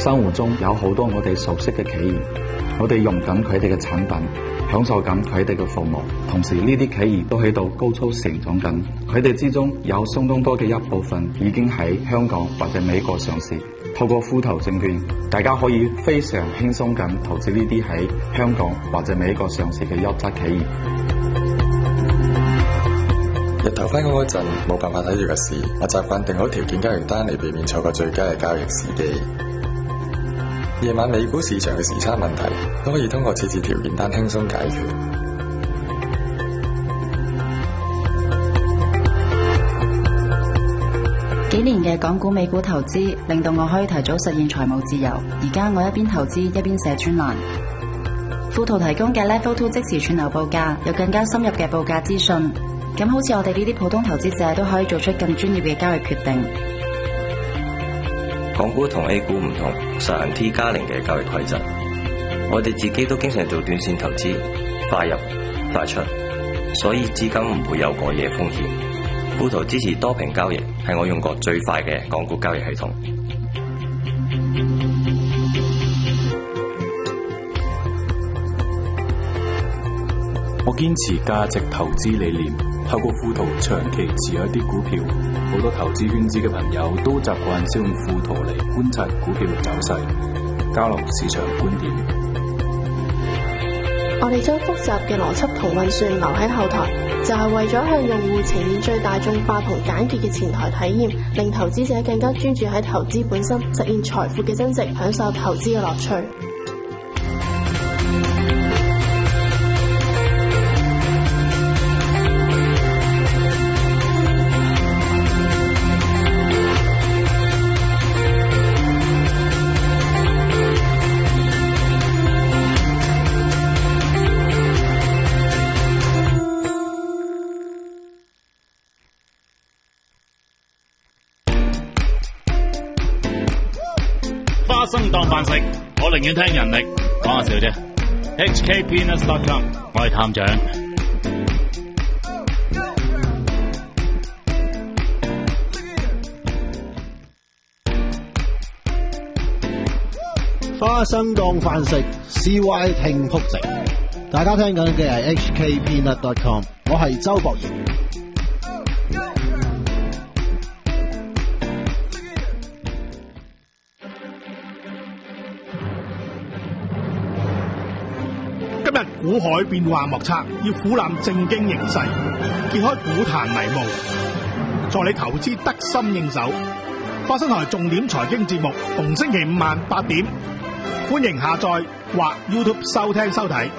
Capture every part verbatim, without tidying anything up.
生活中有好多我哋熟悉嘅企業，我哋用緊佢哋嘅產品，享受緊佢哋嘅服務，同時呢啲企業都喺度高速成長緊，佢哋之中有相當多嘅一部分已經喺香港或者美國上市。透過富途證券，大家可以非常輕鬆咁投資呢啲喺香港或者美國上市嘅優質企業。 日頭返工嗰陣冇辦法睇住個市，我習慣定好條件交易單嚟避免錯過最佳嘅交易時機。夜晚美股市場嘅時差問題都可以通過設置條件單輕鬆解決。 幾年嘅港股美股投資令到我可以提早實現財務自由。而家我一邊投資一邊寫專欄。富途提供嘅 Level Two 即時串流報價，有更加深入嘅報價資訊。咁好似我哋呢啲普通投資者都可以做出更專業嘅交易決定。 港股同 A 股唔同，實行 T 加零嘅交易規則。我哋自己都經常做短線投資，快入快出，所以資金唔會有過夜風險。富途支持多屏交易，係我用過最快嘅港股交易系統。 我堅持價值投資理念，透過富途長期持有一啲股票。好多投資圈子嘅朋友都習慣使用富途嚟觀察股票走勢，交流市場觀點。 我哋將複雜嘅邏輯同運算留喺後台，就係為咗向用戶呈現最大眾化同簡潔嘅前台體驗，令投資者更加專注喺投資本身，實現財富嘅增值，享受投資嘅樂趣。 花生當飯食，我寧願聽人力，講下笑啫。H K Peanuts dot com， 我係探長。 花生當飯食 ，C Y 聽撲食。大家聽緊嘅係 H K Peanuts dot com， 我係周博賢。 今日股海變幻莫測，要俯瞰正經形勢，揭開股壇迷霧，助你投資得心應手。花生台重點財經節目，逢星期五晚八點，歡迎下載或 YouTube 收聽收睇。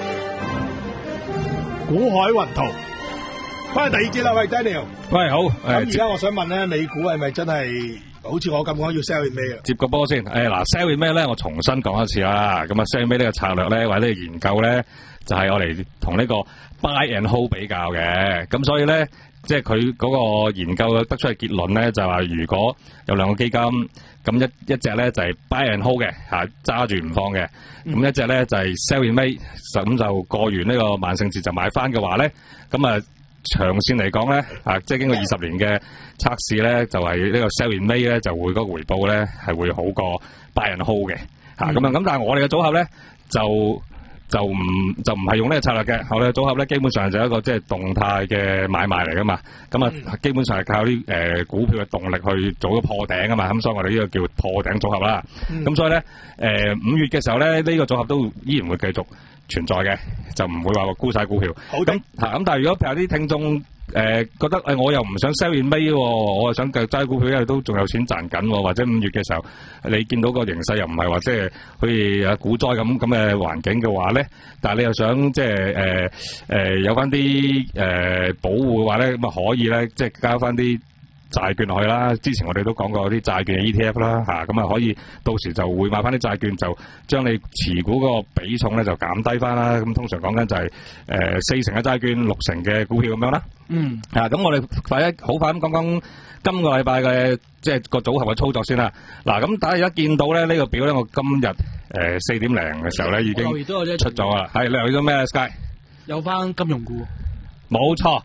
股海雲圖，翻去第二節啦，喂 Daniel。 喂，好。 咁而家我想問咧，美股係咪真係好似我咁講要 sell in May 啊？ 接個波先。誒嗱 ，sell in May 咧，我重新講一次啦。咁啊 ，sell in May 呢個策略咧，或者呢個研究咧，就係我嚟同呢個 buy and hold 比較嘅。咁所以咧，即係佢嗰個研究得出嘅結論咧，就係話如果有兩個基金，咁一一隻咧就係 buy and hold 嘅，嚇揸住唔放嘅。咁、嗯、一隻咧就係 sell in May，咁就過完呢個萬聖節就買翻嘅話咧，咁啊長線嚟講咧，啊即係經過二十年嘅測試咧，就係、是、呢個 sell in May 咧就會嗰個回報咧係會好過 buy and hold 嘅，嚇咁啊咁、嗯、但係我哋嘅組合咧就。就唔就唔係用呢個策略嘅，我哋嘅組合咧基本上就係一個即係動態嘅買賣嚟噶嘛，咁啊、嗯、基本上係靠啲誒、呃、股票嘅動力去做咗破頂啊嘛，咁所以我哋呢個叫破頂組合啦。咁、嗯、所以咧誒五月嘅時候咧，呢、這個組合都依然會繼續存在嘅，就唔會話話沽晒股票。好咁嚇咁，但係如果譬如啲聽眾。誒、呃，覺得誒、呃，我又唔想 sell in May，我係想繼續揸股票，因為都仲有錢賺緊，或者五月嘅時候，你見到個形勢又唔係話即係好似啊股災咁咁嘅環境嘅話咧，但係你又想即係誒誒有翻啲誒保護嘅話咧，咁啊可以咧，即係加翻啲債券落去啦。之前我哋都講過啲債券嘅 E T F 啦，吓咁啊可以到時就會買翻啲債券，就將你持股嗰個比重咧就減低翻啦。咁通常講緊就係、是、誒、呃、四成嘅債券，六成嘅股票咁樣啦。嗯，啊咁我哋快一好快咁講講今個禮拜嘅即係個組合嘅操作先啦。嗱，咁大家而家見到咧呢、這個表咧，我今日誒四點零嘅時候咧已經出咗啦。係你留意咗咩 Sky？ 有翻金融股。 冇錯。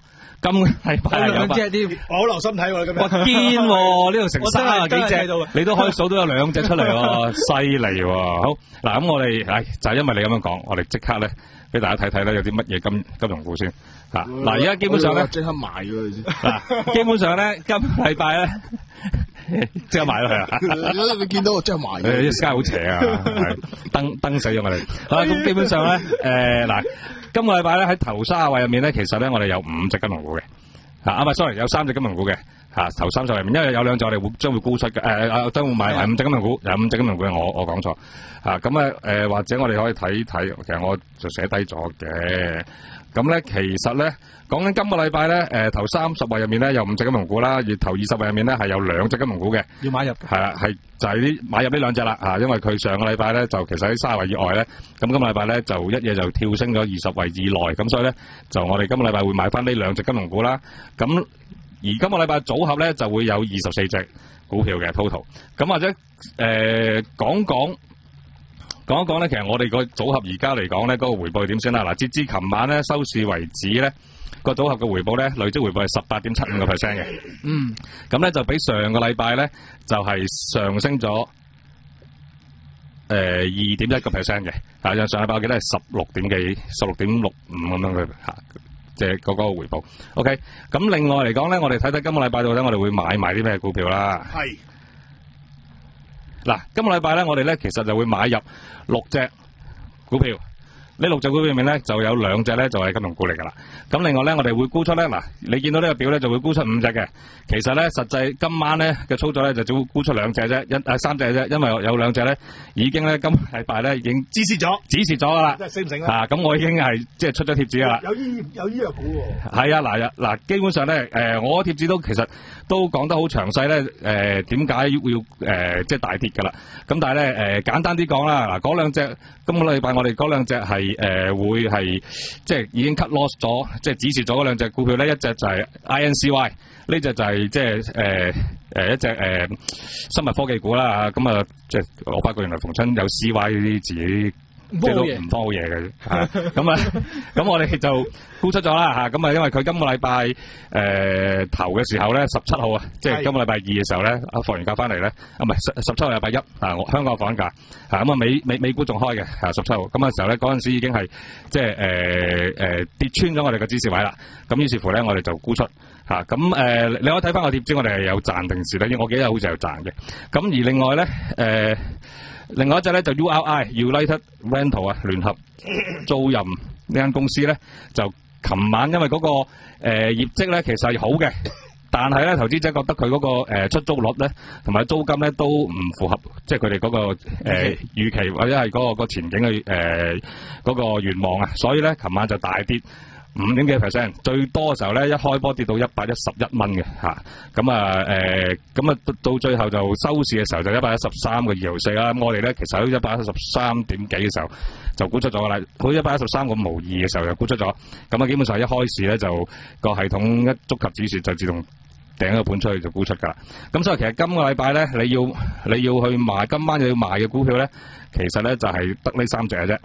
今個禮拜有兩翻隻添， 我好留心睇喎今日。 哇堅喎，呢度成三十幾我真係睇到隻，你都可以數到有兩隻出嚟喎，犀利喎！好嗱，咁我哋唉就係因為你咁樣講，我哋即刻咧俾大家睇睇咧有啲乜嘢金金融股先嚇。嗱，而家基本上咧即刻買咗佢先。 嗱，基本上咧今個禮拜咧。即刻買咗佢啊！ 你見到我即刻買。 誒，啲 sky 好邪啊，係燈燈死咗我哋。好啦，咁基本上咧，誒嗱，今個禮拜咧喺頭三十位入面咧，其實咧我哋有五隻金融股嘅，嚇啊唔係 sorry，有三隻金融股嘅嚇頭三十位入面，因為有兩隻我哋會將會沽出嘅，誒誒將會買係五隻金融股，有五隻金融股我我講錯嚇，咁啊誒或者我哋可以睇睇，其實我就寫低咗嘅。咁咧，其實咧講緊今個禮拜咧，誒頭三十位入面咧有五隻金融股啦，而頭二十位入面咧係有兩隻金融股嘅， 要買入。 係啦，係就係啲買入呢兩隻啦嚇，因為佢上個禮拜咧就其實喺三十位以外咧，咁今個禮拜咧就一夜就跳升咗二十位以內，咁所以咧就我哋今個禮拜會買翻呢兩隻金融股啦。咁而今個禮拜組合咧就會有二十四隻股票嘅 total，咁或者誒、呃、講講。講一講咧，其實我哋個組合而家嚟講咧，嗰、那個回報係點先啦？嗱，截至琴晚咧收市為止咧，個組合嘅回報咧累積回報係十八點七五個 percent 嘅。 嗯， 咁咧就比上個禮拜咧就係、是、上升咗誒二點一個 percent 嘅。啊，上上禮拜我記得係十六點幾、十六點六五咁樣嘅嚇，即係嗰個回報。OK，咁另外嚟講咧，我哋睇睇今個禮拜度咧，我哋會買埋啲咩股票啦？ 係。 嗱，今個禮拜咧，我哋咧其實就會買入六隻股票。呢六隻股票入面咧，就有兩隻咧就係金融股嚟噶啦。咁另外咧，我哋會沽出咧，嗱，你見到呢個表咧就會沽出五隻嘅。其實咧，實際今晚咧嘅操作咧就只會沽出兩隻啫，一誒三隻啫，因為有兩隻咧已經咧今個禮拜咧已經止蝕咗， 止蝕咗噶啦。 即係醒唔醒啊？ 啊，咁我已經係即係出咗貼紙噶啦。 有醫有醫藥股喎。 係啊，嗱嗱，基本上咧，誒、呃，我貼紙都其實都講得好詳細咧，誒、呃，點解要誒、呃、即係大跌噶啦？咁但係咧，誒、呃，簡單啲講啦，嗱，嗰兩隻今個禮拜我哋嗰兩隻係。誒、呃、會係即係已經 cut loss 咗，即係止蝕咗嗰兩隻股票咧，一隻就係 I N C Y， 呢隻就係即係誒誒一隻誒、呃、生物科技股啦，咁啊即係我發覺原來逢親有 C Y 呢啲字。即係都唔方好嘢嘅，咁啊，咁我哋就沽出咗啦嚇，咁啊，因為佢今個禮拜誒頭嘅時候咧，十七號啊，即係今個禮拜二嘅時候咧，啊放完假翻嚟咧，啊唔係十十七號禮拜一啊，我香港放緊假嚇，咁啊美美美股仲開嘅嚇，十七號咁嘅時候咧，嗰陣時已經係即係誒誒跌穿咗我哋嘅指示位啦，咁於是乎咧，我哋就沽出嚇，咁誒你可以睇翻個貼紙，我哋係有賺定蝕咧，因為我記得好似有賺嘅，咁而另外咧誒。另外一隻咧就 U R I United Rental 啊，聯合租賃呢間公司咧，就琴晚因為嗰、那個誒、呃、業績咧其實係好嘅，但係咧投資者覺得佢嗰、那個誒、呃、出租率咧同埋租金咧都唔符合，即係佢哋嗰個誒預、呃、期或者係嗰、那個、那個前景嘅誒嗰個願望啊，所以咧琴晚就大跌五點幾 percent， 最多嘅時候咧一開波跌到一百一十一蚊嘅嚇，咁啊誒，咁啊到到最後就收市嘅時候就一百一十三個二毫四啦。咁我哋咧其實喺一百一十三點幾嘅時候就沽出咗啦，好似一百一十三個無二嘅時候就沽出咗。咁啊基本上一開市咧就個系統一觸及指示就自動掟一個盤出去就沽出㗎啦。咁所以其實今個禮拜咧你要你要去買今晚要賣嘅股票咧，其實咧就係得呢三隻嘅啫。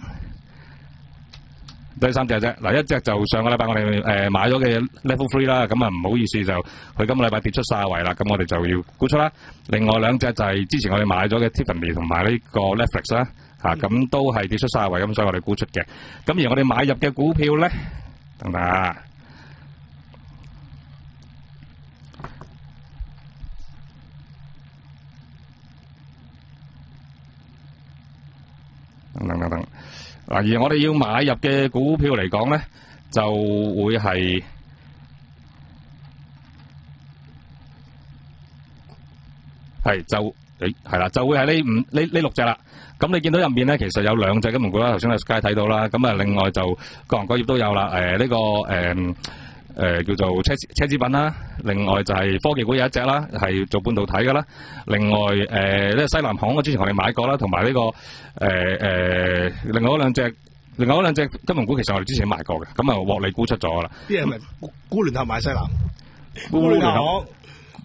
第三隻啫，嗱一隻就上個禮拜我哋誒、呃、買咗嘅 Level Three 啦，咁啊唔好意思就佢今個禮拜跌出晒位啦，咁我哋就要沽出啦。另外兩隻就係之前我哋買咗嘅 Tiffany 同埋呢個 Netflix 啦，嚇、啊、咁都係跌出晒位，咁所以我哋沽出嘅。咁而我哋買入嘅股票咧，等等啊，等等等等。嗱，而我哋要買入嘅股票嚟講咧，就會係係就誒係啦，就會係呢五呢呢六隻啦。咁你見到入面咧，其實有兩隻金融股啦，頭先阿 Sky 睇到啦。咁啊，另外就各行各業都有啦。誒、呃、呢、這個誒誒、呃、叫做車車資品啦。另外就係科技股有一隻啦，係做半導體㗎啦。另外誒呢、呃這個西南航空之前我哋買過啦，同埋呢個誒誒、呃呃、另外嗰兩隻，另外嗰兩隻金融股其實我哋之前買過嘅，咁啊獲利沽出咗啦。 啲人咪沽聯合買西南， 沽聯合。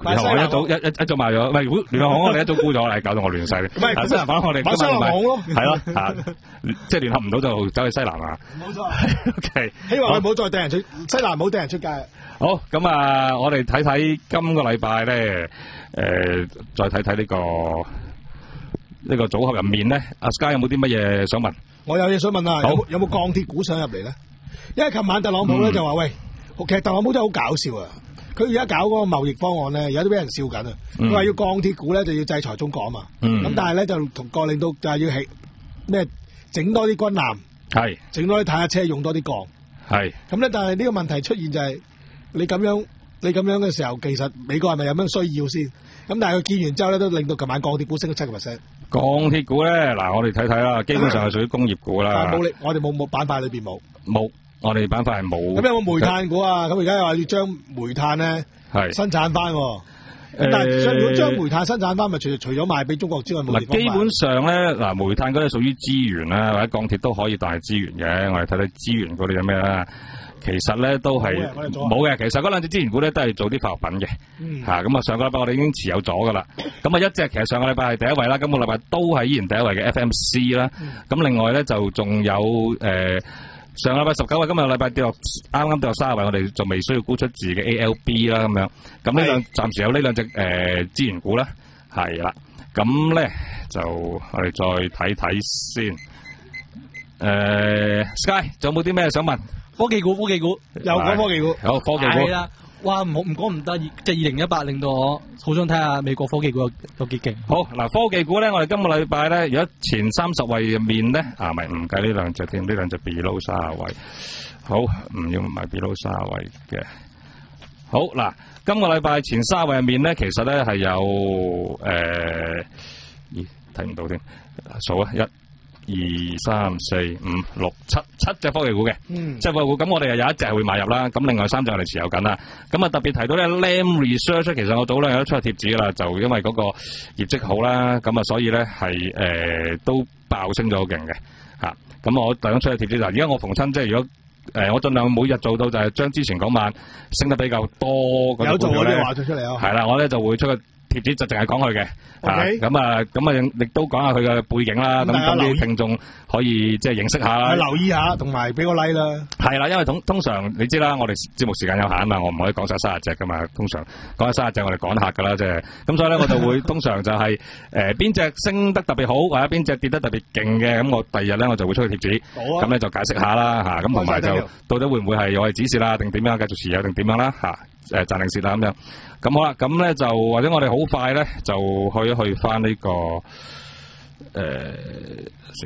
聯合行一早一一一早賣咗，唔係聯合行我哋一早沽咗，係搞到我亂晒。 唔係西南反我哋買西南行咯， 係咯嚇，即係聯合唔到就走去西南啊。 冇錯。 OK， 希望佢唔好再掟人出西南，唔好掟人出街。 好，咁啊，我哋睇睇今個禮拜咧，誒，再睇睇呢個呢個組合入面咧，阿 Sky 有冇啲乜嘢想問？ 我有嘢想問啊，有冇有冇鋼鐵股想入嚟咧？因為琴晚特朗普咧就話喂，其實特朗普真係好搞笑啊！佢而家搞嗰個貿易方案咧，而家都俾人笑緊啊！佢話要鋼鐵股咧就要制裁中國啊嘛，咁、嗯、但係咧就同國令到就係要起咩整多啲軍艦，係整多啲坦克車，用多啲鋼，係咁咧。但係呢個問題出現就係、是、你咁樣你咁樣嘅時候，其實美國係咪有咩需要先？咁但係佢見完之後咧，都令到琴晚鋼鐵股升咗七個 percent。鋼鐵股咧，嗱我哋睇睇啦，基本上係屬於工業股啦。冇力，我哋冇冇板塊裏邊冇冇。我哋板塊係冇。咁有冇煤炭股啊？咁而家又話要將煤炭咧係生產翻。咁但係如果將煤炭生產翻，咪除除咗賣俾中國之外，冇地方賣。基本上咧，嗱煤炭嗰啲屬於資源啦，或者鋼鐵都可以當係資源嘅。我哋睇睇資源嗰啲有咩啦。其實咧都係冇嘅。其實嗰兩隻資源股咧都係做啲化學品嘅。嚇咁啊！上個禮拜我哋已經持有咗噶啦。咁啊一隻其實上個禮拜係第一位啦，今個禮拜都係依然第一位嘅 F M C 啦。咁另外咧就仲有誒。上個禮拜十九位，今日禮拜跌落，啱啱跌落三十位，我哋仲未需要沽出字嘅 A L B 啦，咁樣，咁呢兩暫時有呢兩隻誒資源股啦，係啦，咁咧就我哋再睇睇先，誒、呃、Sky 仲有冇啲咩想問？科技股，科技股，有講科技股，有科技股。係啦，哇唔好唔講唔得，即係二零一八令到我好想睇下美國科技股有有幾勁。好嗱，科技股咧，我哋今個禮拜咧，如果前三十位入面咧，啊唔係唔計呢兩隻添，呢兩隻 below 三十位，好唔要唔係 below 三十位嘅。好嗱，今個禮拜前三十位入面咧，其實咧係有誒，咦睇唔到添，數啊一。二三四五六七七隻科技股嘅，嗯，即係科技股，咁我哋又有一隻係會買入啦，咁另外三隻我哋持有緊啦。咁啊特別提到咧 Lam Research， 其實我早兩日都出咗貼紙噶啦，就因為嗰個業績好啦，咁啊所以咧係誒都爆升咗好勁嘅嚇。咁我突然出咗貼紙就，而家我逢親即係如果誒、呃、我盡量每日做到就係將之前嗰晚升得比較多嗰啲股票咧，有做嗰啲話咗出嚟啊，係啦，我咧就會出個貼紙就淨係講佢嘅，咁啊咁啊亦都講下佢嘅背景啦，咁等啲聽眾可以即係認識下啦，留意下，同埋俾個 like 啦。係啦，因為通通常你知啦，我哋節目時間有限啊嘛，我唔可以講晒三十隻噶嘛，通常講晒三十隻我哋趕客噶啦，即係咁所以咧我就會通常就係誒邊隻升得特別好，或者邊隻跌得特別勁嘅，咁我第二日咧我就會出個貼紙，咁咧就解釋下啦嚇，咁同埋就到底會唔會係我哋指示啦，定點樣繼續持有定點樣啦嚇？誒賺定蝕啦咁樣，咁好啦，咁咧就或者我哋好快咧就去一去翻呢、這個誒、呃、先，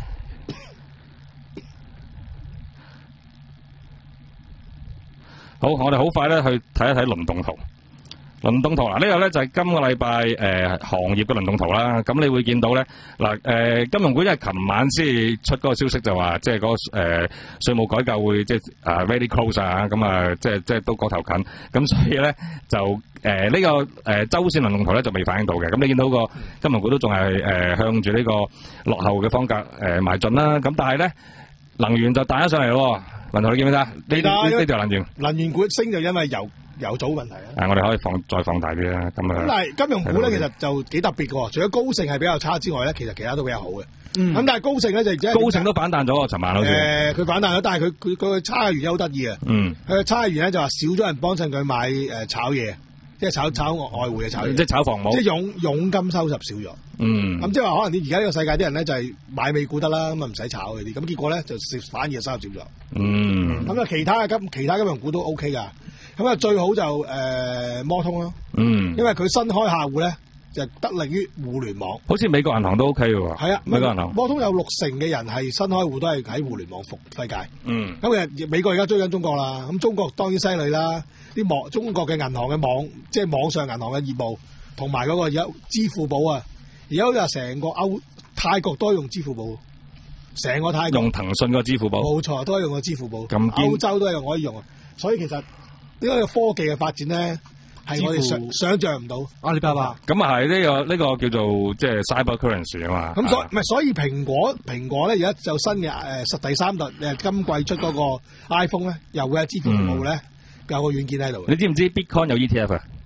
好，我哋好快咧去睇一睇輪動圖。輪動圖嗱，呢個咧就係今個禮拜誒行業嘅輪動圖啦。咁你會見到咧嗱誒，金融股因為琴晚先出嗰個消息就話，即係嗰個誒稅務改革會即係啊 very close 啊，咁啊即係即係都過頭近。咁所以咧就誒呢、呃這個誒、呃、周線輪動圖咧就未反映到嘅。咁你見到個金融股都仲係誒向住呢個落後嘅方格誒邁進啦。咁但係咧能源就彈咗上嚟咯。輪圖你見唔見啊？呢呢呢條能源能源股升就因為油。有組問題啊！誒，我哋可以放再放大啲啦，咁啊。咁但係金融股咧，其實就幾特別嘅喎。除咗高盛係比較差之外咧，其實其他都比較好嘅。嗯。咁但係高盛咧就即係高盛都反彈咗喎，尋晚好似。誒，佢反彈咗，但係佢佢佢差嘅原因好得意啊。嗯。佢嘅差嘅原因就話少咗人幫襯佢買誒炒嘢，即係炒炒外匯嘅炒嘢。即係炒房冇。即係佣佣金收入少咗。嗯。咁即係話可能你而家呢個世界啲人咧就係買美股得啦，咁啊唔使炒嗰啲，咁結果咧就反而收入少咗。嗯。咁啊，其他嘅金其他金融股都 OK 㗎。咁啊，最好就誒、呃、摩通咯，嗯，因為佢新開客戶咧就得力於互聯網，好似美國銀行都 OK 嘅喎，係啊，美國銀行摩通有六成嘅人係新開戶都係喺互聯網服世界，嗯，咁其實美國而家追緊中國啦，咁中國當然犀利啦，啲網中國嘅銀行嘅網即係網上銀行嘅業務，同埋嗰個而家支付寶啊，而家好似話成個歐泰國都係用支付寶，成個泰國用騰訊個支付寶，冇錯，都係用個支付寶，咁歐洲都係可以用啊，所以其實。呢個科技嘅發展咧，係我哋想想像唔到。阿里巴巴咁啊係呢個呢、呢個叫做即係 cyber currency 啊嘛。咁所唔係所以蘋果蘋果咧而家就新嘅誒實第三代誒今季出嗰個 iPhone 咧，又會有支付服務咧，有個軟件喺度。你知唔知 Bitcoin 有 E T F 啊？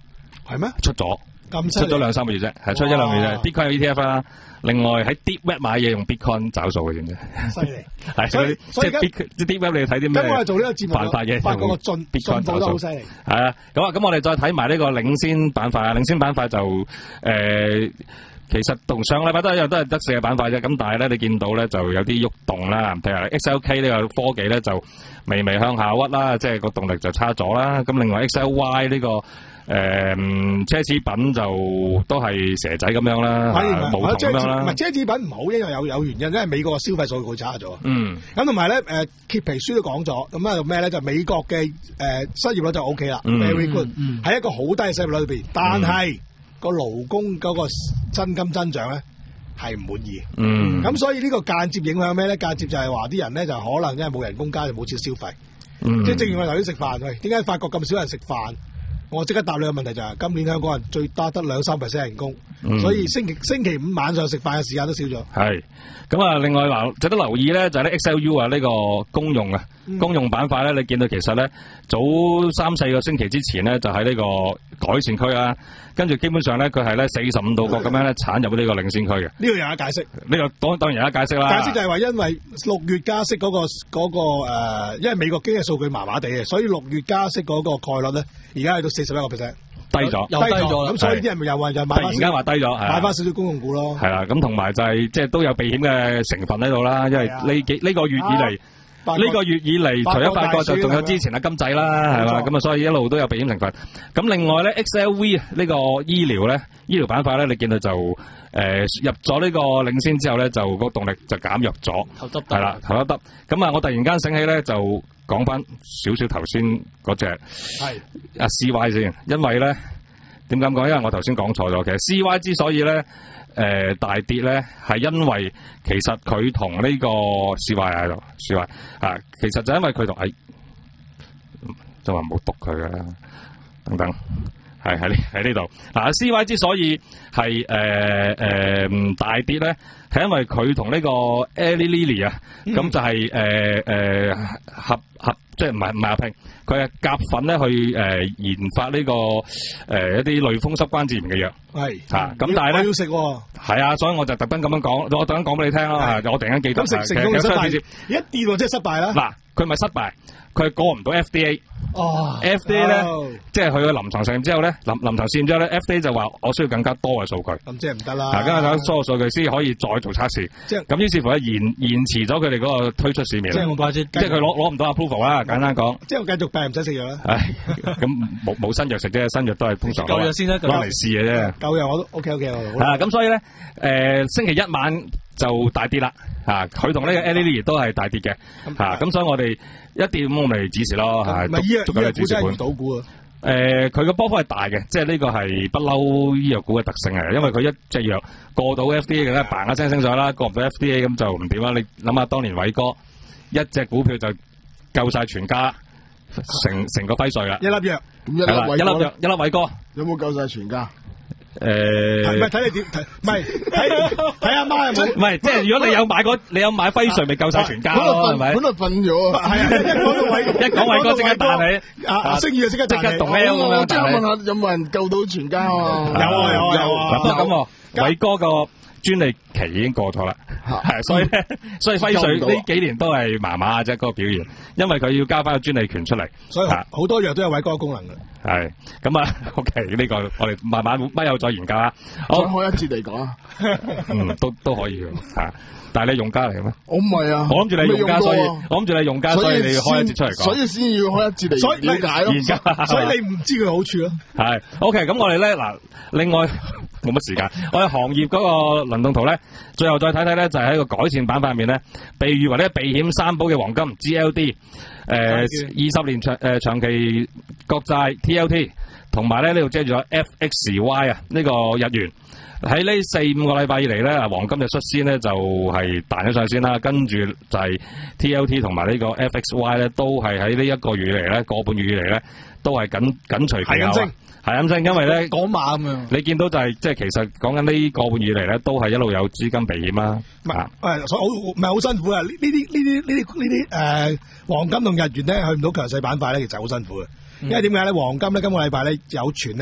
係咩？ 出咗。出咗兩三個月啫，係出一兩個月啫。Bitcoin 有 E T F 啦，另外喺 Deep Web 買嘢用 Bitcoin 找數嘅，知唔知？ 犀利， 係所以即係 Deep Web 你睇啲咩？ 咁我哋做呢個節目， 犯法嘢， 發覺個進進步得好犀利。 係啊，咁啊，咁我哋再睇埋呢個領先板塊啊，領先板塊就誒、呃，其實同上個禮拜都一樣，都係得四個板塊啫。咁但係咧，你見到咧就有啲喐動啦，譬如 X L K 呢個科技咧就微微向下屈啦，即係個動力就差咗啦。咁另外 X L Y 呢、這個。誒、嗯，奢侈品就都係蛇仔咁樣啦，冇同咁樣啦。唔係奢侈品唔好，因為有有原因，因為美國嘅消費數據差咗。嗯。咁同埋咧，誒揭皮書都講咗，咁啊咩咧就美國嘅誒、呃、失業率就 O K 啦 ，very good，係、嗯嗯、一個好低嘅失業率裏邊，但係個勞工嗰個薪金增長咧係唔滿意。嗯。咁所以呢個間接影響咩咧？間接就係話啲人咧就可能因為冇人工加就冇錢消費。嗯。即係正如我頭先食飯，喂，點解法國咁少人食飯？我即刻答你個問題就係、是，今年香港人最多得兩三 percent 人工、嗯，所以星期星期五晚上食飯嘅時間都少咗。係，咁啊，另外嗱，值得留意咧就係、是、咧 X L U 啊呢個公用啊、嗯，公用板塊咧，你見到其實咧早三四個星期之前咧就喺呢個改善區啊，跟住基本上咧佢係咧四十五度角咁樣咧鏟入呢個領先區嘅。呢、這個有得解釋，呢、這個當當然有得解釋啦。解釋就係話因為六月加息嗰、那個嗰、那個誒、呃，因為美國經濟數據麻麻地嘅，所以六月加息嗰個概率咧而家去到四十一個 percent。低咗，又低咗，咁所以啲人咪又話又買，突然間話低咗，買翻少少公用股咯。係啦，咁同埋就係即係都有避險嘅成分喺度啦，因為呢幾呢個月以嚟，呢、這個月以嚟除咗法國就仲有之前阿金仔啦，係嘛，咁啊所以一路都有避險成分。咁另外咧 X L V 呢個醫療咧，醫療板塊咧，你見到就誒、呃、入咗呢個領先之後咧，就個動力就減弱咗，頭耷耷係啦，頭耷耷。咁啊，我突然間醒起咧就。講翻少少頭先嗰隻係阿 C Y 先，因為咧點解講？因為我頭先講錯咗，其實 C Y 之所以咧誒、呃、大跌咧，係因為其實佢同呢個 C Y 喺度 C Y 啊，其實就因為佢同係就話冇督佢嘅等等，係喺呢喺呢度嗱。C Y 之所以係誒誒大跌咧，係因為佢同呢個 Eli Lilly 啊，咁、嗯、就係誒誒合合即係唔係唔係合併，佢係夾份咧去誒、呃、研發呢、這個誒、呃、一啲類風濕關節炎嘅藥，係吓咁，但係咧要食係啊，所以我就特登咁樣講，我特登講俾你聽咯，我突然間記得咁食成功失敗，一跌即係失敗啦。嗱，佢咪失敗，佢係過唔到 F D A。哦 ，F D A 咧、哦，即係去咗臨床試驗之後咧，臨臨床試驗之後咧 ，F D A 就話我需要更加多嘅數據。咁即係唔得啦。嗱，更加多嘅數據先可以再做測試。即係咁，於是乎咧延延遲咗佢哋嗰個推出市面。即係我即係佢攞攞唔到 approval 啦。簡單講，即係我繼續病唔使食藥啦。唉，咁冇冇新藥食啫，新藥都係通常舊藥先啦，攞嚟試嘅啫。舊藥我都 OK OK。係啊，咁所以咧，誒、呃、星期一晚就大跌啦。吓，佢同呢個 Eli Lilly 都係大跌嘅。吓，咁所以我哋一跌咁我咪指示咯。吓，唔係醫藥股真係遇到股啊。誒，佢個波幅係大嘅，即係呢個係不嬲醫藥股嘅特性嚟，因為佢一隻藥過到 F D A 嘅咧，嘭一聲升上啦，過唔到 F D A 咁就唔掂啦。你諗下當年偉哥一隻股票就救晒全家，成成個輝瑞啦。一粒藥，一粒偉，一粒藥，一粒偉哥，有冇救晒全家？誒，唔係睇你點睇，唔係睇睇阿媽有冇？唔係，即係如果你有買嗰，你有買輝瑞，咪救晒全家咯，係咪？本來瞓咗啊，係啊，一講到偉，一講偉哥即刻彈起，阿阿星宇就即刻即刻動咩咁樣？即係問下有冇人救到全家啊？有啊有啊有啊！不過咁，偉哥個專利期已經過咗啦，係所以咧，所以輝瑞呢幾年都係麻麻啫，嗰個表現，因為佢要交翻個專利權出嚟，所以好多藥都有偉哥嘅功能嘅。係咁啊 ，OK，呢個我哋慢慢乜有再研究啊。好，開一節嚟講啊，嗯，都都可以嘅吓。但係你用家嚟嘅咩？我唔係啊，我諗住你用家，所以我諗住你用家，所以你要開一節出嚟講，所以先要開一節嚟了解咯。研究，所以你唔知佢好處咯。係 ，OK，咁我哋咧嗱，另外冇乜時間，我哋行業嗰個輪動圖咧，最後再睇睇咧，就係喺個改善板塊面咧，被譽為咧避險三寶嘅黃金 G L D。誒、呃，二十年長誒、呃、長期國債 T L T， 同埋咧呢度遮住咗 F X Y 啊，呢個日元喺呢四五個禮拜以嚟咧，黃金就率先咧就係彈咗上先啦，跟住就係 T L T 同埋呢個 F X Y 咧，都係喺呢一個月以嚟咧，個半月以嚟咧，都係緊緊隨其後。係咁升，因為咧講馬咁樣，你見到就係即係其實講緊呢個半月嚟咧，都係一路有資金避險啦。唔係，誒，所以好唔係好辛苦啊！呢呢啲呢啲呢啲呢啲誒黃金同日元咧去唔到強勢板塊咧，其實好辛苦嘅。因為點解咧？黃金咧今個禮拜咧有傳咧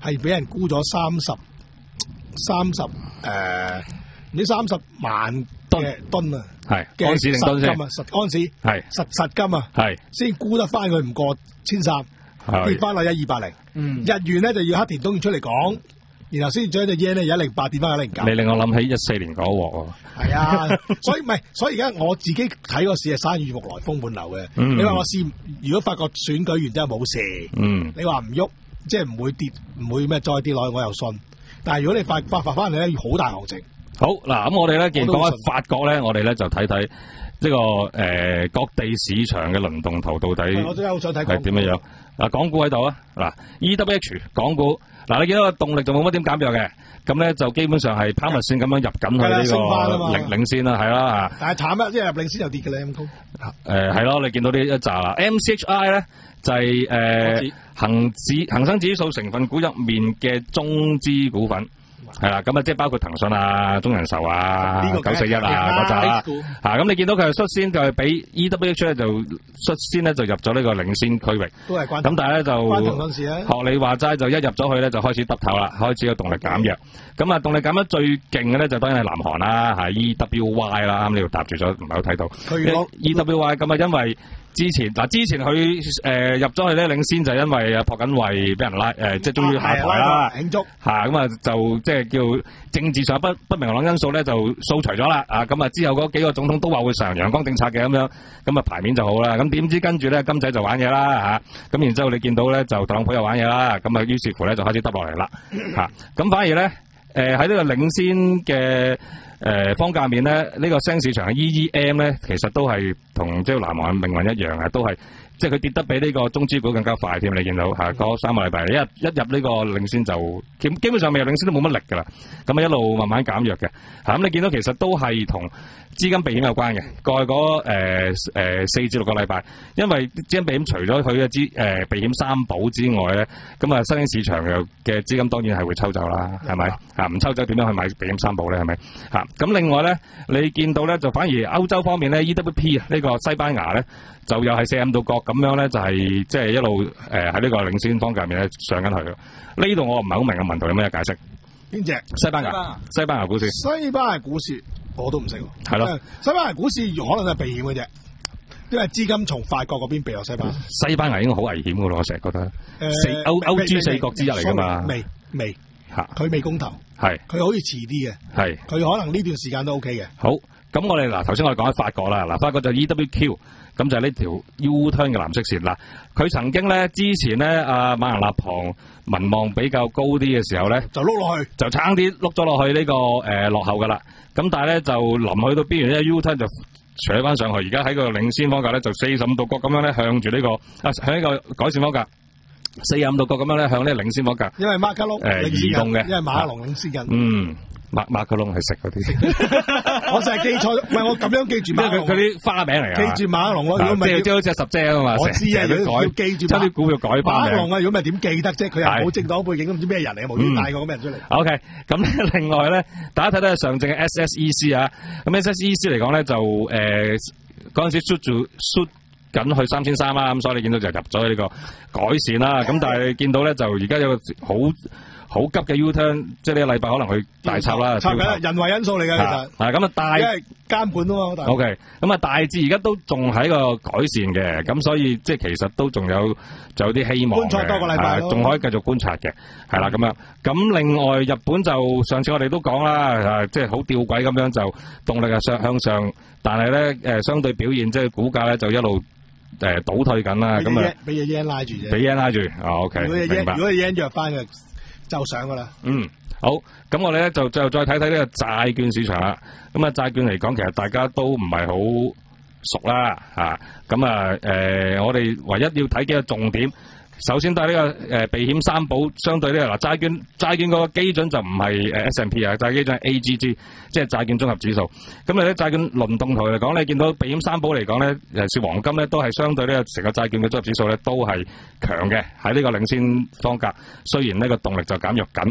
係俾人沽咗三十三十誒唔知三十萬嘅噸啊， 係安士定噸先啊，實安士係實實金啊， 係先沽得翻佢唔過千三，跌翻落一二八零。 嗯， 日元咧就要黑田東彥出嚟講，然後先將隻 yen 咧由一零八跌翻一零九。 你令我諗起一四年嗰鑊喎。 係啊，所以唔係，所以而家我自己睇個市係生意木來風滿樓嘅。 嗯、 你話我試，如果發覺選舉完之後冇事， 嗯， 你話唔喐，即係唔會跌，唔會咩再跌落去，我又信。但係如果你發發發翻嚟咧，要好大行情。 好嗱，咁我哋咧既然講開法國咧，我哋咧就睇睇呢個誒、呃、各地市場嘅輪動圖到底我真係好想睇係點樣樣。嗱，港股喺度啊，嗱 E W H 港股，嗱你見到個動力就冇乜點減弱嘅，咁咧就基本上係拋物線咁樣入緊去呢個領領先啦，係啦嚇。 但係慘啦，因為入領先就跌嘅咧，咁高。 誒係咯，你見到呢一紮啦 ，M C H I 咧就係、是、誒、呃、恆指恆生指數成分股入面嘅中資股份。係啦，咁啊，即係包括騰訊啊、中人壽啊、九四一啊嗰扎啦，吓咁你見到佢係率先就係俾 E W H 咧就率先咧就入咗呢個領先區域， 都係關咁，但係咧就關騰訊事咧， 學你話齋就一入咗去咧就開始耷頭啦，開始個動力減弱，咁啊動力減得最勁嘅咧就當然係南韓啦，係 E W Y 啦，啱呢度搭住咗，唔係好睇到 E W Y， 咁啊因為。之前嗱，之前佢誒、呃、入咗去咧領先就係因為啊朴槿惠俾人拉誒、呃，即係終於下台啦， 慶祝嚇咁啊就即係叫政治上不不明朗因素咧就掃除咗啦啊咁啊之後嗰幾個總統都話會實行陽光政策嘅咁樣，咁啊牌面就好啦。咁點知跟住咧金仔就玩嘢啦嚇，咁、啊、然之後你見到咧就特朗普又玩嘢啦，咁啊於是乎咧就開始耷落嚟啦嚇。咁、啊、反而咧誒喺呢個領先嘅。誒、呃、方價面咧，呢、這個新市場嘅 E E M 咧，其實都係同即係南韓命運一樣啊，都係即係佢跌得比呢個中資股更加快添。你見到嚇嗰三個禮拜，一一入呢個領先就基基本上未入領先都冇乜力㗎啦。咁啊一路慢慢減弱嘅嚇。咁、啊、你見到其實都係同資金避險有關嘅。過去嗰誒誒四至六個禮拜，因為資金避險除咗佢嘅資誒避險三寶之外咧，咁啊新興市場嘅資金當然係會抽走啦，係咪嚇？唔抽走點樣去買避險三寶咧？係咪嚇？咁另外咧，你見到咧就反而歐洲方面咧 E W P 啊，呢個西班牙咧就又係四五度角咁樣咧，就係即係一路誒喺呢個領先方界面咧上緊去。呢度我唔係好明嘅問題有咩解釋？ 邊隻？ 西班牙？西班牙股市？ 西班牙股市我都唔識喎。 係咯， 西班牙股市可能係避險嘅啫，因為資金從法國嗰邊避落西班牙。 西班牙應該好危險㗎咯，我成日覺得。誒、呃，四歐歐豬四國之一嚟㗎嘛。 未未。佢未公投，係佢好似遲啲嘅，係佢可能呢段時間都 OK 嘅。好，咁我哋嗱頭先我哋講緊法國啦，嗱法國就 E W Q， 咁就係呢條 U-turn 嘅藍色線嗱。佢曾經咧之前咧阿馬雲立旁民望比較高啲嘅時候咧，就碌落去，就撐啲碌咗落去呢、這個誒、呃、落後噶啦。咁但係咧就臨去到邊緣咧 U-turn 就扯翻上去，而家喺個領先方格咧就四十五度角咁樣咧向住呢、這個啊向呢個改善方格。四十五度角咁樣咧，向呢個領先方格，因為馬卡龍誒移動嘅，因為馬卡龍領先緊。嗯，馬馬卡龍係食嗰啲，我成日記錯，唔係我咁樣記住馬卡龍，佢啲花名嚟㗎。記住馬卡龍咯，如果唔係即係好似十姐啊嘛，我知啊，要改記住，將啲股票改翻馬卡龍啊，如果唔係點記得啫？佢又冇政黨背景，都唔知咩人嚟，無端端帶個咁嘅人出嚟。O K，咁另外咧，大家睇睇上證嘅 S S E C 啊，咁 S S E C 嚟講咧就誒嗰陣時 shoot 住 shoot。緊去三千三啦，咁所以你見到就入咗呢個改善啦。咁但係你見到咧就而家有個好好急嘅 U-turn， 即係呢個禮拜可能會大插啦。插緊人為因素嚟嘅其實。係咁啊大。因為監管啊嘛。O K，咁啊大致而家都仲喺個改善嘅，咁所以即係其實都仲有仲有啲希望嘅。觀察多個禮拜咯。仲可以繼續觀察嘅，係啦咁樣。咁另外日本就上次我哋都講啦，即係好吊詭咁樣就動力係上向上，但係咧誒相對表現即係股價咧就一路。誒、呃，倒退緊啦，咁啊，俾隻 yen 拉住啫，俾 yen 拉住，啊 ，OK，如果隻 yen 如果隻 yen 弱翻嘅，就上噶啦。嗯，好，咁我哋咧就最後再睇睇呢個債券市場啦。咁啊，債券嚟講，其實大家都唔係好熟啦，吓，咁啊，誒、呃，我哋唯一要睇幾個重點。首先都係呢個誒避險三寶，相對呢個嗱債券債券個基準就唔係誒 S and P 啊，債基準係 A G G， 即係債券綜合指數。咁你啲債券輪動圖嚟講，你見到避險三寶嚟講咧，尤其是黃金咧，都係相對呢個成個債券嘅綜合指數咧，都係強嘅喺呢個領先方格。雖然呢個動力就減弱緊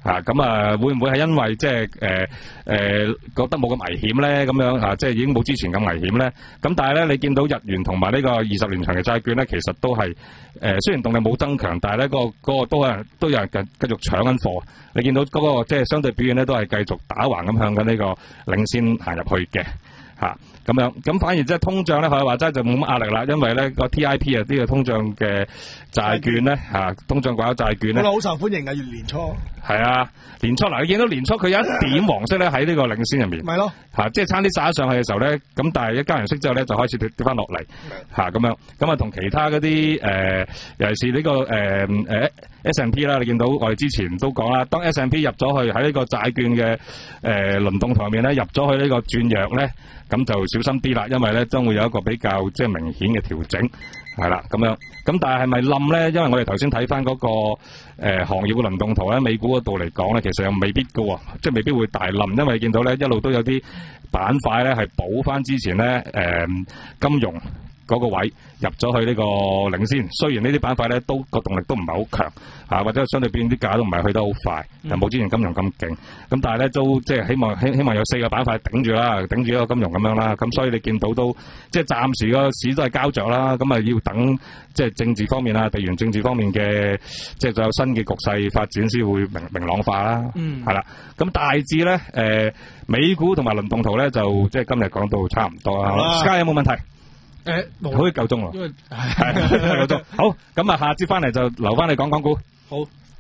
嚇咁啊，會唔會係因為即係誒誒覺得冇咁危險咧？咁樣嚇，即係已經冇之前咁危險咧。咁但係咧，你見到日元同埋呢個二十年長期債券咧，其實都係誒、呃、雖然動力冇增強，但係咧、嗰個、嗰個都係都有人繼繼續搶緊貨。你見到嗰、嗰個即係相對表現咧，都係繼續打橫咁向緊呢個領先行入去嘅。嚇咁樣，咁反而即係通脹咧，可以話齋就冇乜壓力啦，因為咧個 T I P 啊，呢個通脹嘅債券咧嚇，通脹掛鈎債券咧， 好受歡迎啊！年初係啊，年初嗱，你見到年初佢有一點黃色咧喺呢個領先入面， 咪咯嚇，即係差啲殺咗上去嘅時候咧，咁但係一加完息之後咧，就開始跌跌翻落嚟嚇咁樣，咁啊同其他嗰啲誒，尤其是呢、呢個誒誒、呃、S and P 啦，你見到我哋之前都講啦，當 S and P 入咗去喺呢個債券嘅誒、呃、輪動圖入面咧，入咗去呢個轉弱咧。咁就小心啲啦，因為咧將會有一個比較即係明顯嘅調整，係啦咁樣。咁但係係咪冧咧？因為我哋頭先睇翻嗰個誒、呃、行業嘅輪動圖咧，美股嗰度嚟講咧，其實又未必嘅喎，即係未必會大冧，因為見到咧一路都有啲板塊咧係補翻之前咧誒、呃、金融嗰個位入咗去呢個領先，雖然呢啲板塊咧都個動力都唔係好強嚇，或者相對邊啲價都唔係去得好快，又冇之前金融咁勁。咁但係咧都即係希望希希望有四個板塊頂住啦，頂住一個金融咁樣啦。咁所以你見到都即係暫時個市都係膠着啦。咁啊要等即係政治方面啊、地緣政治方面嘅即係仲有新嘅局勢發展先會明明朗化啦。嗯，係啦。咁大致咧誒、呃、美股同埋輪動圖咧就即係今日講到差唔多啦。Sky有冇問題？ 誒， 好似夠鐘喎，係夠鐘。好，咁啊，下節翻嚟就留翻你講講股。 好。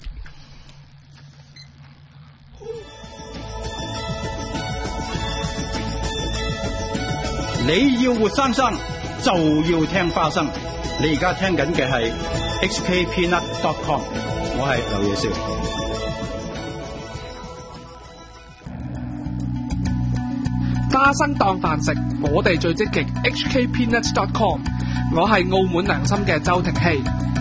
你要活生生，就要聽花生。你而家聽緊嘅係 H K Peanut dot com， 我係劉野少。 花生當飯食，我哋最積極 H K Peanut dot com， 我係澳門良心嘅周庭希。